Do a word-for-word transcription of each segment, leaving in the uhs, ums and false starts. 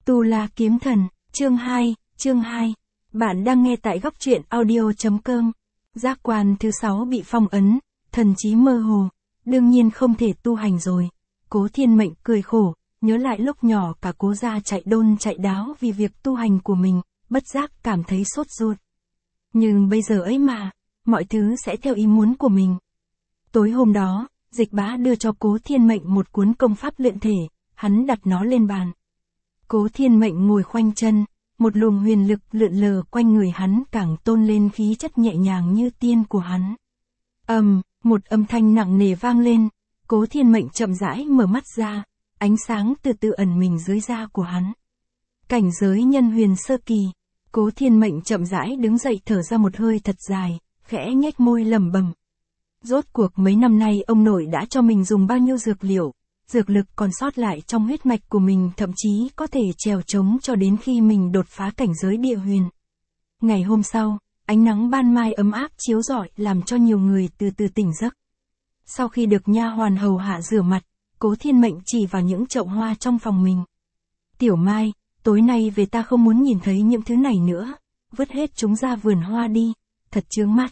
Tu La Kiếm Thần, chương hai, chương hai. Bạn đang nghe tại góc truyện audio.com. Giác quan thứ sáu bị phong ấn, thần trí mơ hồ, đương nhiên không thể tu hành rồi. Cố Thiên Mệnh cười khổ, nhớ lại lúc nhỏ cả Cố gia chạy đôn chạy đáo vì việc tu hành của mình, bất giác cảm thấy sốt ruột. Nhưng bây giờ ấy mà, mọi thứ sẽ theo ý muốn của mình. Tối hôm đó, Dịch Bá đưa cho Cố Thiên Mệnh một cuốn công pháp luyện thể, hắn đặt nó lên bàn. Cố Thiên Mệnh ngồi khoanh chân, một luồng huyền lực lượn lờ quanh người hắn càng tôn lên khí chất nhẹ nhàng như tiên của hắn. Ầm, um, một âm thanh nặng nề vang lên, Cố Thiên Mệnh chậm rãi mở mắt ra, ánh sáng từ từ ẩn mình dưới da của hắn. Cảnh giới nhân huyền sơ kỳ, Cố Thiên Mệnh chậm rãi đứng dậy thở ra một hơi thật dài, khẽ nhếch môi lẩm bẩm. Rốt cuộc mấy năm nay ông nội đã cho mình dùng bao nhiêu dược liệu, dược lực còn sót lại trong huyết mạch của mình thậm chí có thể trèo trống cho đến khi mình đột phá cảnh giới địa huyền. Ngày hôm sau, ánh nắng ban mai ấm áp chiếu rọi làm cho nhiều người từ từ tỉnh giấc. Sau khi được nha hoàn hầu hạ rửa mặt, Cố Thiên Mệnh chỉ vào những chậu hoa trong phòng mình. Tiểu Mai, tối nay về ta không muốn nhìn thấy những thứ này nữa, vứt hết chúng ra vườn hoa đi, thật chướng mắt.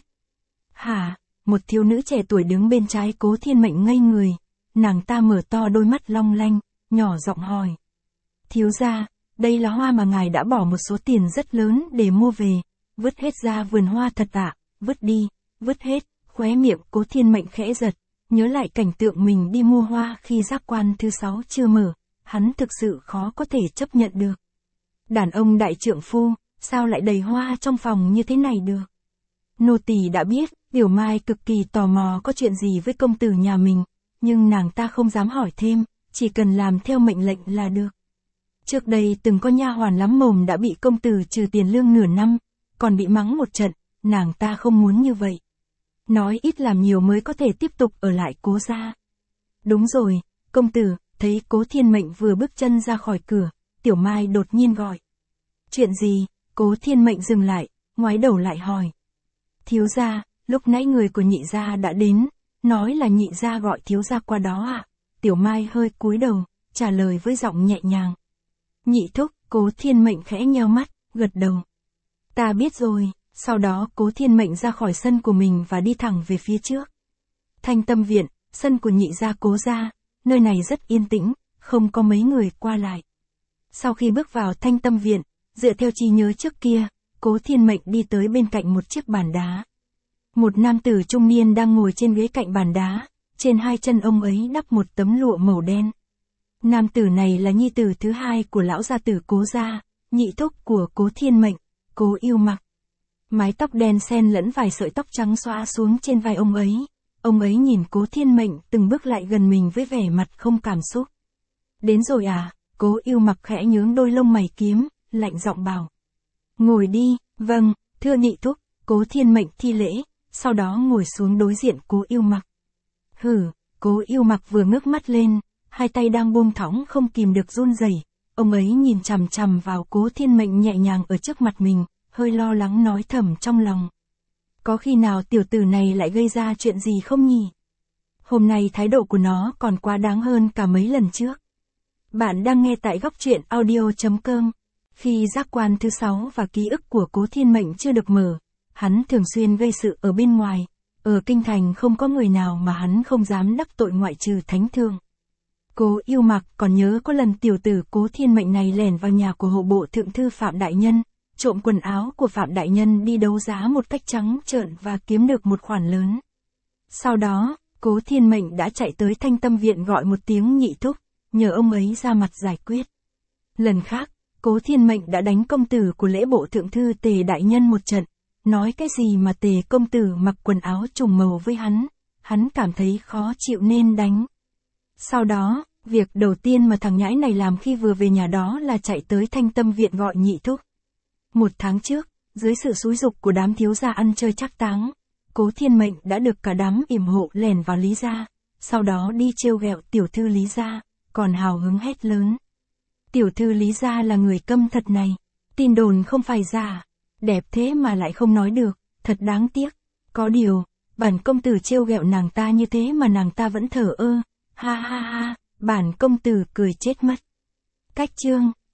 Hả? Một thiếu nữ trẻ tuổi đứng bên trái Cố Thiên Mệnh ngây người, nàng ta mở to đôi mắt long lanh, nhỏ giọng hỏi. Thiếu gia, đây là hoa mà ngài đã bỏ một số tiền rất lớn để mua về, vứt hết ra vườn hoa thật ạ, à? Vứt đi, vứt hết, khóe miệng Cố Thiên Mệnh khẽ giật, nhớ lại cảnh tượng mình đi mua hoa khi giác quan thứ sáu chưa mở, hắn thực sự khó có thể chấp nhận được. Đàn ông đại trượng phu, sao lại đầy hoa trong phòng như thế này được? Nô tỳ đã biết, Tiểu Mai cực kỳ tò mò có chuyện gì với công tử nhà mình, nhưng nàng ta không dám hỏi thêm, chỉ cần làm theo mệnh lệnh là được. Trước đây từng có nha hoàn lắm mồm đã bị công tử trừ tiền lương nửa năm, còn bị mắng một trận, nàng ta không muốn như vậy. Nói ít làm nhiều mới có thể tiếp tục ở lại Cố gia. Đúng rồi, công tử, thấy Cố Thiên Mệnh vừa bước chân ra khỏi cửa, Tiểu Mai đột nhiên gọi. Chuyện gì? Cố Thiên Mệnh dừng lại, ngoái đầu lại hỏi. Thiếu gia, lúc nãy người của nhị gia đã đến, nói là nhị gia gọi thiếu gia qua đó ạ. À? Tiểu Mai hơi cúi đầu, trả lời với giọng nhẹ nhàng. Nhị thúc, Cố Thiên Mệnh khẽ nheo mắt, gật đầu. Ta biết rồi, sau đó Cố Thiên Mệnh ra khỏi sân của mình và đi thẳng về phía trước. Thanh Tâm Viện, sân của nhị gia Cố gia, nơi này rất yên tĩnh, không có mấy người qua lại. Sau khi bước vào Thanh Tâm Viện, dựa theo trí nhớ trước kia, Cố Thiên Mệnh đi tới bên cạnh một chiếc bàn đá. Một nam tử trung niên đang ngồi trên ghế cạnh bàn đá, trên hai chân ông ấy đắp một tấm lụa màu đen. Nam tử này là nhi tử thứ hai của lão gia tử Cố gia, nhị thúc của Cố Thiên Mệnh, Cố Yêu Mặc. Mái tóc đen xen lẫn vài sợi tóc trắng xõa xuống trên vai ông ấy. Ông ấy nhìn Cố Thiên Mệnh từng bước lại gần mình với vẻ mặt không cảm xúc. Đến rồi à? Cố Yêu Mặc khẽ nhướng đôi lông mày kiếm, lạnh giọng bảo. Ngồi đi, vâng, thưa nhị thúc, Cố Thiên Mệnh thi lễ, sau đó ngồi xuống đối diện Cố Yêu Mặc. Hử, Cố Yêu Mặc vừa ngước mắt lên, hai tay đang buông thõng không kìm được run rẩy. Ông ấy nhìn chằm chằm vào Cố Thiên Mệnh nhẹ nhàng ở trước mặt mình, hơi lo lắng nói thầm trong lòng. Có khi nào tiểu tử này lại gây ra chuyện gì không nhỉ? Hôm nay thái độ của nó còn quá đáng hơn cả mấy lần trước. Bạn đang nghe tại góc truyện audio.com. Khi giác quan thứ sáu và ký ức của Cố Thiên Mệnh chưa được mở, hắn thường xuyên gây sự ở bên ngoài, ở kinh thành không có người nào mà hắn không dám đắc tội ngoại trừ thánh thương. Cố Yêu Mặc còn nhớ có lần tiểu tử Cố Thiên Mệnh này lẻn vào nhà của hộ bộ thượng thư Phạm Đại Nhân, trộm quần áo của Phạm Đại Nhân đi đấu giá một cách trắng trợn và kiếm được một khoản lớn. Sau đó, Cố Thiên Mệnh đã chạy tới Thanh Tâm Viện gọi một tiếng nhị thúc, nhờ ông ấy ra mặt giải quyết. Lần khác, Cố Thiên Mệnh đã đánh công tử của lễ bộ thượng thư Tề Đại Nhân một trận, nói cái gì mà Tề công tử mặc quần áo trùng màu với hắn, hắn cảm thấy khó chịu nên đánh. Sau đó, việc đầu tiên mà thằng nhãi này làm khi vừa về nhà đó là chạy tới Thanh Tâm Viện gọi nhị thúc. Một tháng trước, dưới sự xúi giục của đám thiếu gia ăn chơi trác táng, Cố Thiên Mệnh đã được cả đám yểm hộ lẻn vào Lý gia, sau đó đi trêu ghẹo tiểu thư Lý gia, còn hào hứng hét lớn. Tiểu thư Lý gia là người câm thật này, tin đồn không phải giả, đẹp thế mà lại không nói được, thật đáng tiếc. Có điều, bản công tử trêu ghẹo nàng ta như thế mà nàng ta vẫn thờ ơ, ha ha ha, bản công tử cười chết mất. Cách chương